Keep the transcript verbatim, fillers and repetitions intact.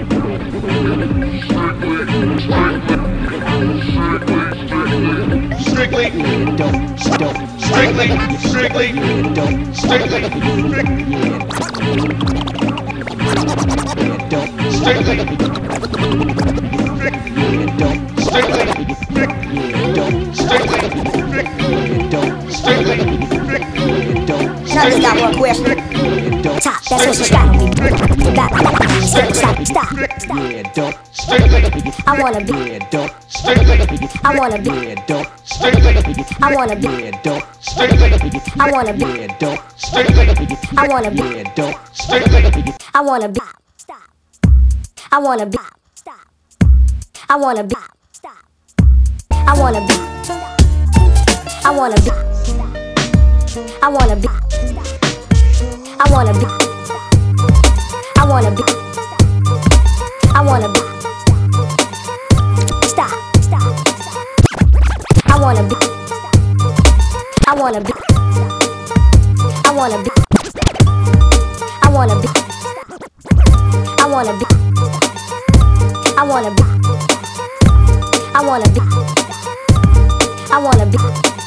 Strictly, don't, don't, strictly, strictly, don't, strictly, don't, strictly, don't, strictly, don't, strictly, don't, strictly, don't. Now just got one question. Top, that's what she got me. Stop, stop, stop, stop. Yeah, don't, strictly, I wanna be. yeah, don't, strictly, I wanna be. yeah, don't, strictly, I wanna be. yeah, don't, strictly, I wanna be. yeah, don't, strictly, I wanna be. yeah, don't, strictly. I wanna be. I wanna be. I wanna be. I wanna be. I wanna be. I wanna be. I wanna be. I wanna be. I wanna be. Stop. Stop. I wanna be. I wanna be. I wanna be. I wanna be. I wanna be. I wanna be. I wanna be. I wanna be.